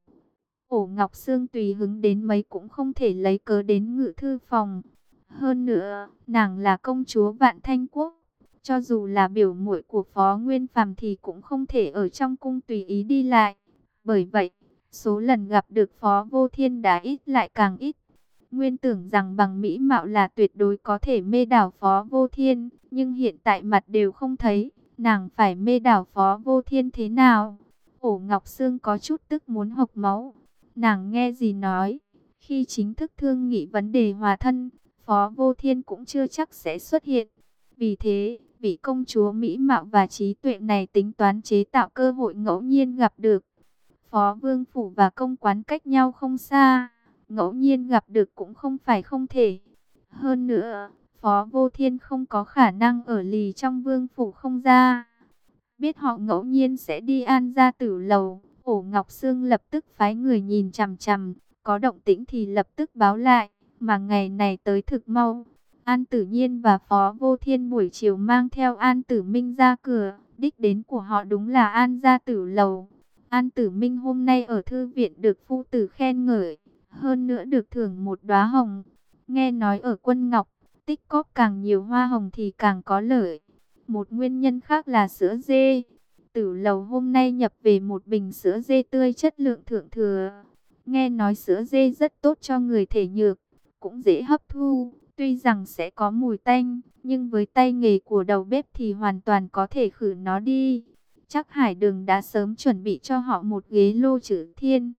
Ổ Ngọc Sương tùy hứng đến mấy cũng không thể lấy cớ đến ngự thư phòng. Hơn nữa, nàng là công chúa Vạn Thanh quốc, cho dù là biểu muội của Phó Nguyên Phàm thì cũng không thể ở trong cung tùy ý đi lại. Bởi vậy, số lần gặp được Phó Vô Thiên đã ít lại càng ít. Nguyên tưởng rằng bằng mỹ mạo là tuyệt đối có thể mê đảo Phó Vô Thiên, nhưng hiện tại mặt đều không thấy, nàng phải mê đảo Phó Vô Thiên thế nào? Ổ Ngọc Sương có chút tức muốn hộc máu. Nàng nghe gì nói, khi chính thức thương nghị vấn đề hòa thân, Phó Vô Thiên cũng chưa chắc sẽ xuất hiện. Vì thế, vị công chúa mỹ mạo và trí tuệ này tính toán chế tạo cơ hội ngẫu nhiên gặp được. Phó Vương Phủ và công quán cách nhau không xa, ngẫu nhiên gặp được cũng không phải không thể. Hơn nữa, Phó Vô Thiên không có khả năng ở lì trong Vương Phủ không ra. Biết họ ngẫu nhiên sẽ đi An Gia Tử lầu, Ổ Ngọc Sương lập tức phái người nhìn chằm chằm, có động tĩnh thì lập tức báo lại, mà ngày này tới thực mau. An Tử Nhiên và Phó Vô Thiên buổi chiều mang theo An Tử Minh ra cửa, đích đến của họ đúng là An Gia Tử lầu. An Tử Minh hôm nay ở thư viện được phu tử khen ngợi, hơn nữa được thưởng một đóa hồng. Nghe nói ở Quân Ngọc, tích cóp càng nhiều hoa hồng thì càng có lợi. Một nguyên nhân khác là sữa dê. Tử lầu hôm nay nhập về một bình sữa dê tươi chất lượng thượng thừa. Nghe nói sữa dê rất tốt cho người thể nhược, cũng dễ hấp thu. Tuy rằng sẽ có mùi tanh, nhưng với tay nghề của đầu bếp thì hoàn toàn có thể khử nó đi. Chắc Hải Đường đã sớm chuẩn bị cho họ một ghế lô chữ thiên.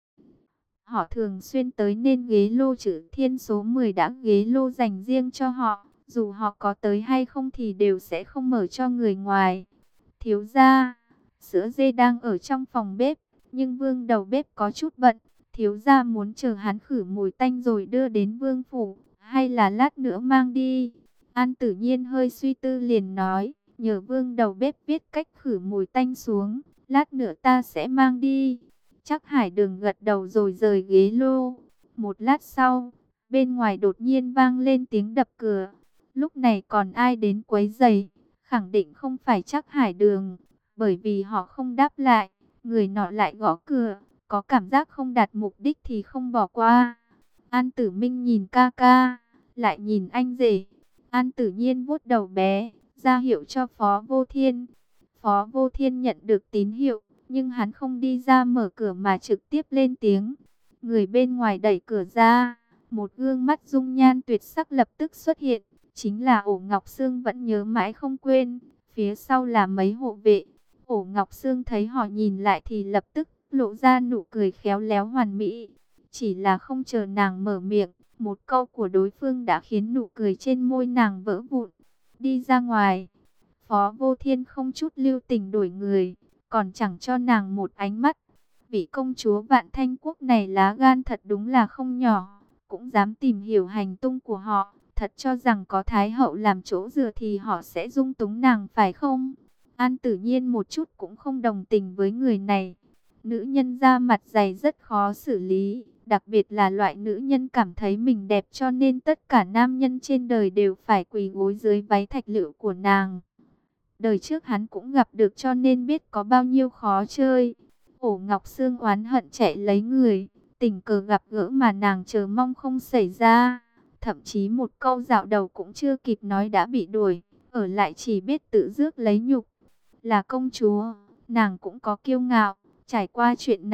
Họ thường xuyên tới nên ghế lô chữ thiên số 10 đã ghế lô dành riêng cho họ. Dù họ có tới hay không thì đều sẽ không mở cho người ngoài. Thiếu gia, sữa dê đang ở trong phòng bếp, nhưng Vương đầu bếp có chút bận. Thiếu gia muốn chờ hắn khử mùi tanh rồi đưa đến Vương phủ, hay là lát nữa mang đi? An Tử Nhiên hơi suy tư liền nói, nhờ Vương đầu bếp viết cách khử mùi tanh xuống, lát nữa ta sẽ mang đi. Chắc Hải Đường gật đầu rồi rời ghế lô. Một lát sau, bên ngoài đột nhiên vang lên tiếng đập cửa. Lúc này còn ai đến quấy rầy? Khẳng định không phải Chắc Hải Đường, bởi vì họ không đáp lại, người nọ lại gõ cửa, có cảm giác không đạt mục đích thì không bỏ qua. An Tử Minh nhìn ca ca, lại nhìn anh rể. An Tử Nhiên vuốt đầu bé, ra hiệu cho Phó Vô Thiên. Phó Vô Thiên nhận được tín hiệu, nhưng hắn không đi ra mở cửa mà trực tiếp lên tiếng. Người bên ngoài đẩy cửa ra, một gương mắt dung nhan tuyệt sắc lập tức xuất hiện. Chính là Ổ Ngọc Sương vẫn nhớ mãi không quên. Phía sau là mấy hộ vệ. Ổ Ngọc Sương thấy họ nhìn lại thì lập tức lộ ra nụ cười khéo léo hoàn mỹ. Chỉ là không chờ nàng mở miệng, một câu của đối phương đã khiến nụ cười trên môi nàng vỡ vụn. Đi ra ngoài. Phó Vô Thiên không chút lưu tình đuổi người, còn chẳng cho nàng một ánh mắt. Vị công chúa Vạn Thanh quốc này lá gan thật đúng là không nhỏ, cũng dám tìm hiểu hành tung của họ. Thật cho rằng có Thái hậu làm chỗ dựa thì họ sẽ dung túng nàng phải không? An Tử Nhiên một chút cũng không đồng tình với người này. Nữ nhân da mặt dày rất khó xử lý, đặc biệt là loại nữ nhân cảm thấy mình đẹp cho nên tất cả nam nhân trên đời đều phải quỳ gối dưới váy thạch lựu của nàng. Đời trước hắn cũng gặp được cho nên biết có bao nhiêu khó chơi. Ổ Ngọc Sương oán hận chạy lấy người, tình cờ gặp gỡ mà nàng chờ mong không xảy ra. Thậm chí một câu dạo đầu cũng chưa kịp nói đã bị đuổi, ở lại chỉ biết tự rước lấy nhục. Là công chúa, nàng cũng có kiêu ngạo, trải qua chuyện này,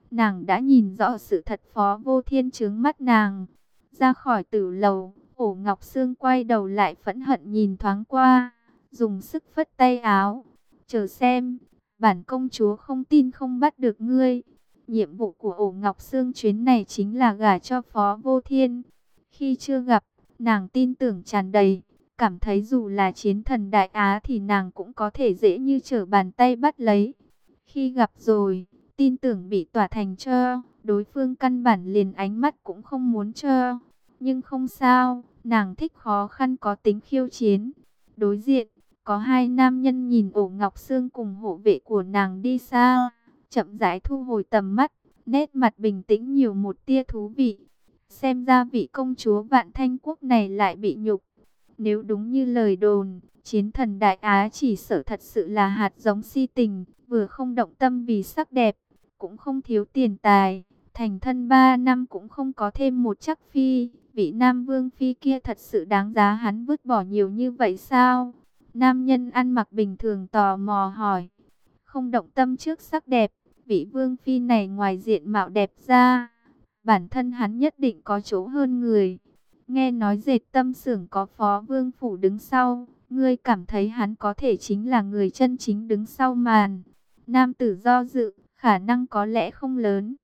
Nàng đã nhìn rõ sự thật, Phó Vô Thiên trướng mắt nàng. Ra khỏi tử lầu, Ổ Ngọc Sương quay đầu lại phẫn hận nhìn thoáng qua, dùng sức phất tay áo. Chờ xem, bản công chúa không tin không bắt được ngươi. Nhiệm vụ của Ổ Ngọc Sương chuyến này chính là gả cho Phó Vô Thiên. Khi chưa gặp, nàng tin tưởng tràn đầy, cảm thấy dù là chiến thần Đại Á thì nàng cũng có thể dễ như trở bàn tay bắt lấy. Khi gặp rồi, tin tưởng bị tỏa thành cho, đối phương căn bản liền ánh mắt cũng không muốn cho. Nhưng không sao, nàng thích khó khăn có tính khiêu chiến. Đối diện, có hai nam nhân nhìn Ổ Ngọc Sương cùng hộ vệ của nàng đi xa, chậm rãi thu hồi tầm mắt, nét mặt bình tĩnh nhiều một tia thú vị. Xem ra vị công chúa Vạn Thanh Quốc này lại bị nhục. Nếu đúng như lời đồn, chiến thần Đại Á chỉ sợ thật sự là hạt giống si tình, vừa không động tâm vì sắc đẹp, cũng không thiếu tiền tài, thành thân 3 năm cũng không có thêm một chắc phi. Vị Nam Vương Phi kia thật sự đáng giá hắn vứt bỏ nhiều như vậy sao? Nam nhân ăn mặc bình thường tò mò hỏi. Không động tâm trước sắc đẹp, vị Vương Phi này ngoài diện mạo đẹp ra, bản thân hắn nhất định có chỗ hơn người. Nghe nói dệt tâm xưởng có Phó Vương Phủ đứng sau, ngươi cảm thấy hắn có thể chính là người chân chính đứng sau màn. Nam tử do dự, khả năng có lẽ không lớn.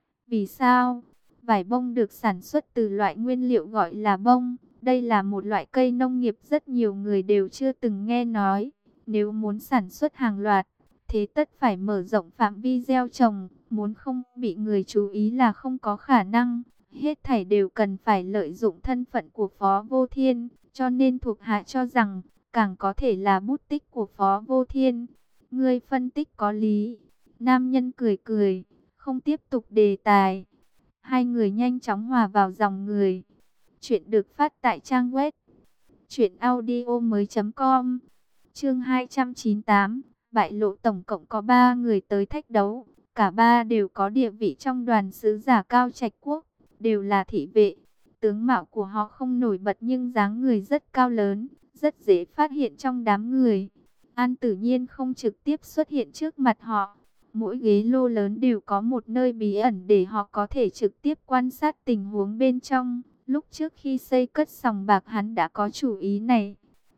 Vì sao? Vải bông được sản xuất từ loại nguyên liệu gọi là bông. Đây là một loại cây nông nghiệp rất nhiều người đều chưa từng nghe nói. Nếu muốn sản xuất hàng loạt, thế tất phải mở rộng phạm vi gieo trồng. Muốn không bị người chú ý là không có khả năng. Hết thảy đều cần phải lợi dụng thân phận của Phó Vô Thiên. Cho nên thuộc hạ cho rằng, càng có thể là bút tích của Phó Vô Thiên. Ngươi phân tích có lý. Nam nhân cười cười, không tiếp tục đề tài. Hai người nhanh chóng hòa vào dòng người. Chuyện được phát tại trang web truyệnaudiomoi.com. Chương 298, bại lộ. Tổng cộng có 3 người tới thách đấu, cả ba đều có địa vị trong đoàn sứ giả Cao Trạch Quốc, đều là thị vệ. Tướng mạo của họ không nổi bật nhưng dáng người rất cao lớn, rất dễ phát hiện trong đám người. An Tử Nhiên không trực tiếp xuất hiện trước mặt họ. Mỗi ghế lô lớn đều có một nơi bí ẩn để họ có thể trực tiếp quan sát tình huống bên trong. Lúc trước khi xây cất sòng bạc hắn đã có chủ ý này.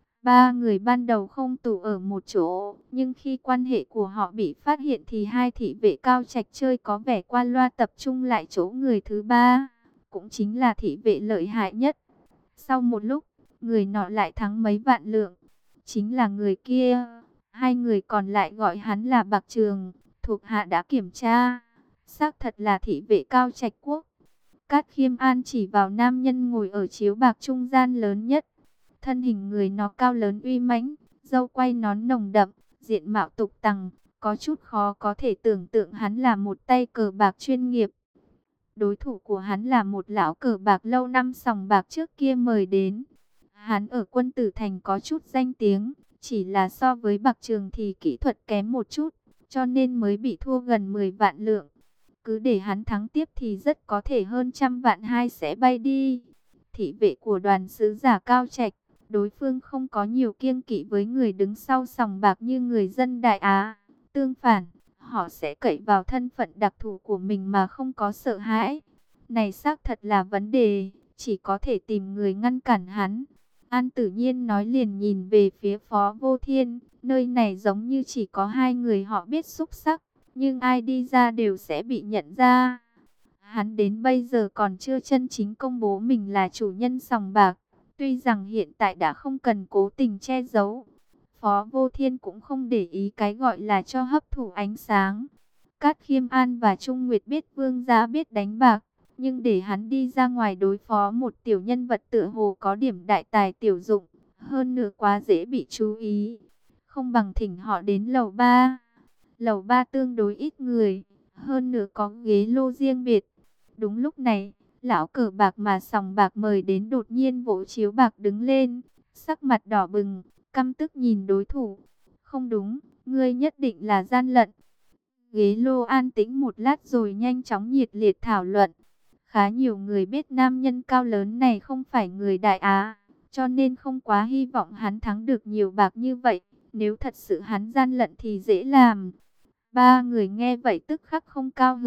Ba người ban đầu không tụ ở một chỗ, nhưng khi quan hệ của họ bị phát hiện thì hai thị vệ Cao Trạch chơi có vẻ qua loa, tập trung lại chỗ người thứ ba, cũng chính là thị vệ lợi hại nhất. Sau một lúc, người nọ lại thắng mấy vạn lượng, chính là người kia. Hai người còn lại gọi hắn là Bạc Trường. Thuộc hạ đã kiểm tra, xác thật là thị vệ Cao Trạch Quốc. Cát Khiêm An chỉ vào nam nhân ngồi ở chiếu bạc trung gian lớn nhất. Thân hình người nó cao lớn uy mãnh, râu quay nón nồng đậm, diện mạo tục tằng, có chút khó có thể tưởng tượng hắn là một tay cờ bạc chuyên nghiệp. Đối thủ của hắn là một lão cờ bạc lâu năm sòng bạc trước kia mời đến. Hắn ở Quân Tử Thành có chút danh tiếng, chỉ là so với Bạc Trường thì kỹ thuật kém một chút, cho nên mới bị thua gần 10 vạn lượng. Cứ để hắn thắng tiếp thì rất có thể hơn 100 vạn hai sẽ bay đi. Thị vệ của đoàn sứ giả Cao Trạch, đối phương không có nhiều kiêng kỵ với người đứng sau sòng bạc như người dân Đại Á. Tương phản, họ sẽ cậy vào thân phận đặc thù của mình mà không có sợ hãi. Này xác thật là vấn đề, chỉ có thể tìm người ngăn cản hắn. An Tử Nhiên nói liền nhìn về phía Phó Vô Thiên. Nơi này giống như chỉ có hai người họ biết xúc sắc, nhưng ai đi ra đều sẽ bị nhận ra. Hắn đến bây giờ còn chưa chân chính công bố mình là chủ nhân sòng bạc. Tuy rằng hiện tại đã không cần cố tình che giấu, Phó Vô Thiên cũng không để ý cái gọi là cho hấp thụ ánh sáng. Cát Khiêm An và Trung Nguyệt biết Vương gia biết đánh bạc, nhưng để hắn đi ra ngoài đối phó một tiểu nhân vật tựa hồ có điểm đại tài tiểu dụng, hơn nữa quá dễ bị chú ý. Không bằng thỉnh họ đến lầu 3. Lầu 3 tương đối ít người, hơn nữa có ghế lô riêng biệt. Đúng lúc này, lão cờ bạc mà sòng bạc mời đến đột nhiên vỗ chiếu bạc đứng lên, sắc mặt đỏ bừng, căm tức nhìn đối thủ. Không đúng, ngươi nhất định là gian lận. Ghế lô an tĩnh một lát rồi nhanh chóng nhiệt liệt thảo luận. Khá nhiều người biết nam nhân cao lớn này không phải người Đại Á, cho nên không quá hy vọng hắn thắng được nhiều bạc như vậy. Nếu thật sự hắn gian lận thì dễ làm. Ba người nghe vậy tức khắc không cao hứng,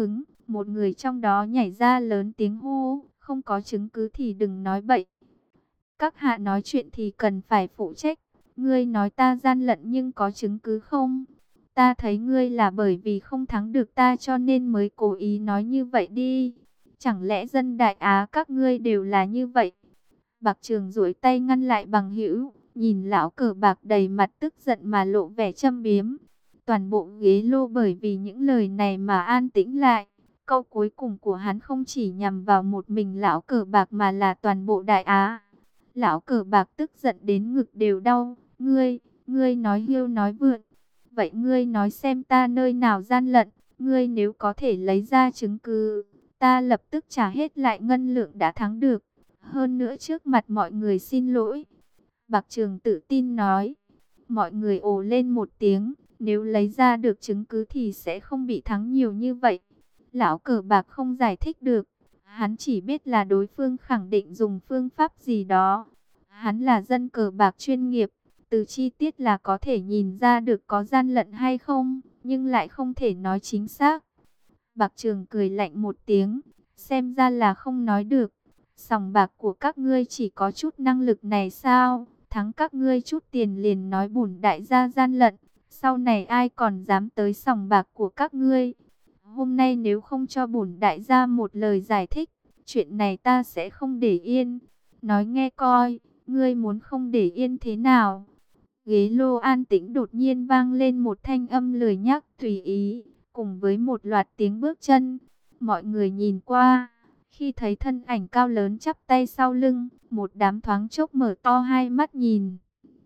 Một người trong đó nhảy ra lớn tiếng hô, không có chứng cứ thì đừng nói bậy. Các hạ nói chuyện thì cần phải phụ trách. Ngươi nói ta gian lận nhưng có chứng cứ không? Ta thấy ngươi là bởi vì không thắng được ta cho nên mới cố ý nói như vậy đi. Chẳng lẽ dân Đại Á các ngươi đều là như vậy? Bạc Trường duỗi tay ngăn lại Bằng Hữu, nhìn lão cờ bạc đầy mặt tức giận mà lộ vẻ châm biếm. Toàn bộ ghế lô bởi vì những lời này mà an tĩnh lại. Câu cuối cùng của hắn không chỉ nhằm vào một mình lão cờ bạc mà là toàn bộ Đại Á. Lão cờ bạc tức giận đến ngực đều đau. Ngươi nói hiêu nói vượn. Vậy ngươi nói xem ta nơi nào gian lận. Ngươi nếu có thể lấy ra chứng cứ, ta lập tức trả hết lại ngân lượng đã thắng được. Hơn nữa trước mặt mọi người xin lỗi. Bạc Trường tự tin nói. Mọi người ồ lên một tiếng. Nếu lấy ra được chứng cứ thì sẽ không bị thắng nhiều như vậy. Lão cờ bạc không giải thích được. Hắn chỉ biết là đối phương khẳng định dùng phương pháp gì đó. Hắn là dân cờ bạc chuyên nghiệp. Từ chi tiết là có thể nhìn ra được có gian lận hay không. Nhưng lại không thể nói chính xác. Bạc Trường cười lạnh một tiếng. Xem ra là không nói được. Sòng bạc của các ngươi chỉ có chút năng lực này sao? Thắng các ngươi chút tiền liền nói bổn đại gia gian lận. Sau này ai còn dám tới sòng bạc của các ngươi? Hôm nay nếu không cho bổn đại gia một lời giải thích, chuyện này ta sẽ không để yên. Nói nghe coi, ngươi muốn không để yên thế nào? Ghế lô an tĩnh đột nhiên vang lên một thanh âm lười nhác tùy ý, cùng với một loạt tiếng bước chân. Mọi người nhìn qua, khi thấy thân ảnh cao lớn chắp tay sau lưng, một đám thoáng chốc mở to hai mắt nhìn.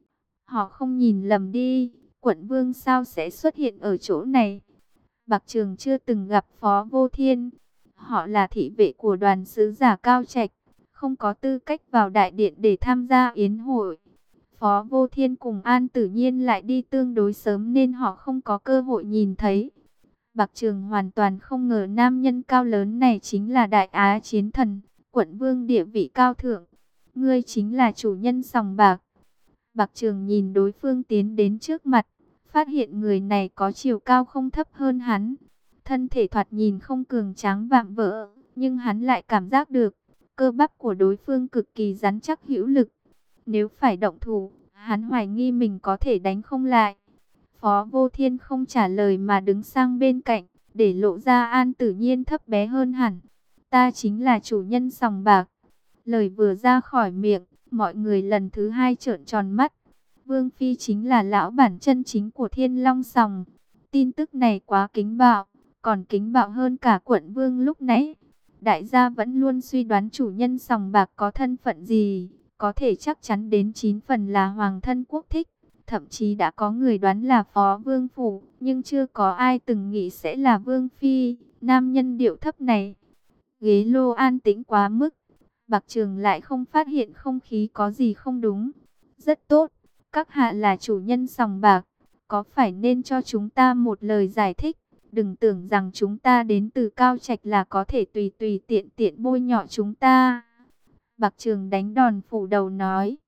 Họ không nhìn lầm đi, quận vương sao sẽ xuất hiện ở chỗ này? Bạc Trường chưa từng gặp Phó Vô Thiên. Họ là thị vệ của đoàn sứ giả Cao Trạch, không có tư cách vào đại điện để tham gia yến hội. Phó Vô Thiên cùng An Tử Nhiên lại đi tương đối sớm nên họ không có cơ hội nhìn thấy. Bạc Trường hoàn toàn không ngờ nam nhân cao lớn này chính là Đại Á Chiến Thần, quận vương địa vị cao thượng. Ngươi chính là chủ nhân sòng bạc. Bạc Trường nhìn đối phương tiến đến trước mặt, phát hiện người này có chiều cao không thấp hơn hắn. Thân thể thoạt nhìn không cường tráng vạm vỡ, nhưng hắn lại cảm giác được cơ bắp của đối phương cực kỳ rắn chắc hữu lực. Nếu phải động thủ, hắn hoài nghi mình có thể đánh không lại. Phó Vô Thiên không trả lời mà đứng sang bên cạnh, để lộ ra An Tử Nhiên thấp bé hơn hẳn. Ta chính là chủ nhân sòng bạc. Lời vừa ra khỏi miệng, mọi người lần thứ hai trợn tròn mắt. Vương Phi chính là lão bản chân chính của Thiên Long Sòng. Tin tức này quá kính bạo, còn kính bạo hơn cả quận vương lúc nãy. Đại gia vẫn luôn suy đoán chủ nhân sòng bạc có thân phận gì, có thể chắc chắn đến 9 phần là hoàng thân quốc thích. Thậm chí đã có người đoán là Phó Vương Phủ, nhưng chưa có ai từng nghĩ sẽ là Vương Phi, nam nhân điệu thấp này. Ghế lô an tĩnh quá mức, Bạc Trường lại không phát hiện không khí có gì không đúng. Rất tốt, các hạ là chủ nhân sòng bạc, có phải nên cho chúng ta một lời giải thích? Đừng tưởng rằng chúng ta đến từ Cao Trạch là có thể tùy tùy tiện tiện bôi nhọ chúng ta. Bạc Trường đánh đòn phủ đầu nói.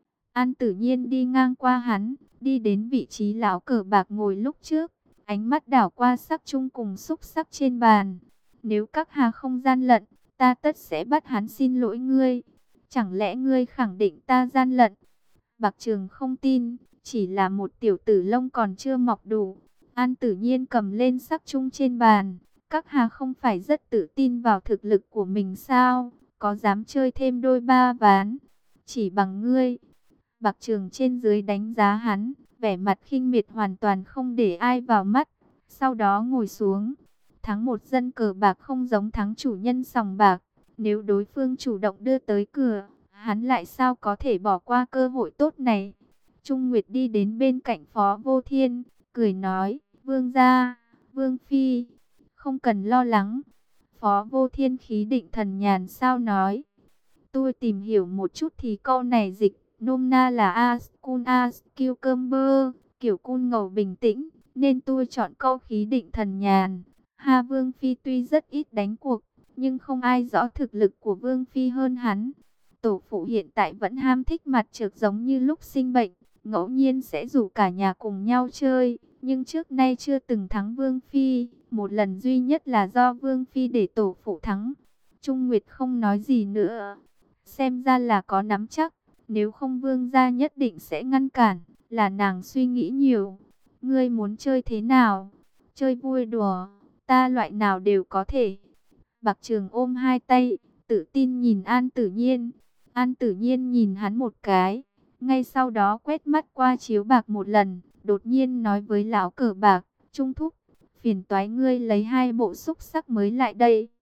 An Tử Nhiên đi ngang qua hắn, đi đến vị trí lão cờ bạc ngồi lúc trước, ánh mắt đảo qua sắc chung cùng xúc sắc trên bàn. Nếu các hạ không gian lận, ta tất sẽ bắt hắn xin lỗi ngươi. Chẳng lẽ ngươi khẳng định ta gian lận? Bạc Trường không tin, chỉ là một tiểu tử lông còn chưa mọc đủ. An Tử Nhiên cầm lên sắc chung trên bàn. Các hạ không phải rất tự tin vào thực lực của mình sao? Có dám chơi thêm đôi ba ván? Chỉ bằng ngươi. Bạc Trường trên dưới đánh giá hắn, vẻ mặt khinh miệt hoàn toàn không để ai vào mắt. Sau đó ngồi xuống. Thắng một dân cờ bạc không giống thắng chủ nhân sòng bạc. Nếu đối phương chủ động đưa tới cửa, hắn lại sao có thể bỏ qua cơ hội tốt này. Trung Nguyệt đi đến bên cạnh Phó Vô Thiên, cười nói, vương gia, vương phi, không cần lo lắng. Phó Vô Thiên khí định thần nhàn sao nói, tôi tìm hiểu một chút thì câu này dịch nôm na là Askun Cucumber, kiểu cun ngầu bình tĩnh, nên tôi chọn câu khí định thần nhàn. Ha, Vương Phi tuy rất ít đánh cuộc, nhưng không ai rõ thực lực của Vương Phi hơn hắn. Tổ phụ hiện tại vẫn ham thích mặt trược giống như lúc sinh bệnh, ngẫu nhiên sẽ rủ cả nhà cùng nhau chơi, nhưng trước nay chưa từng thắng Vương Phi. một lần duy nhất là do Vương Phi để tổ phụ thắng. Trung Nguyệt không nói gì nữa. Xem ra là có nắm chắc. Nếu không Vương gia nhất định sẽ ngăn cản. Là nàng suy nghĩ nhiều. Ngươi muốn chơi thế nào? Chơi vui đùa. Ta loại nào đều có thể. Bạc Trường ôm hai tay, tự tin nhìn An Tử Nhiên. An Tử Nhiên nhìn hắn một cái. Ngay sau đó quét mắt qua chiếu bạc một lần. Đột nhiên nói với lão cờ bạc. Trung thúc, phiền toái ngươi lấy 2 bộ xúc sắc mới lại đây.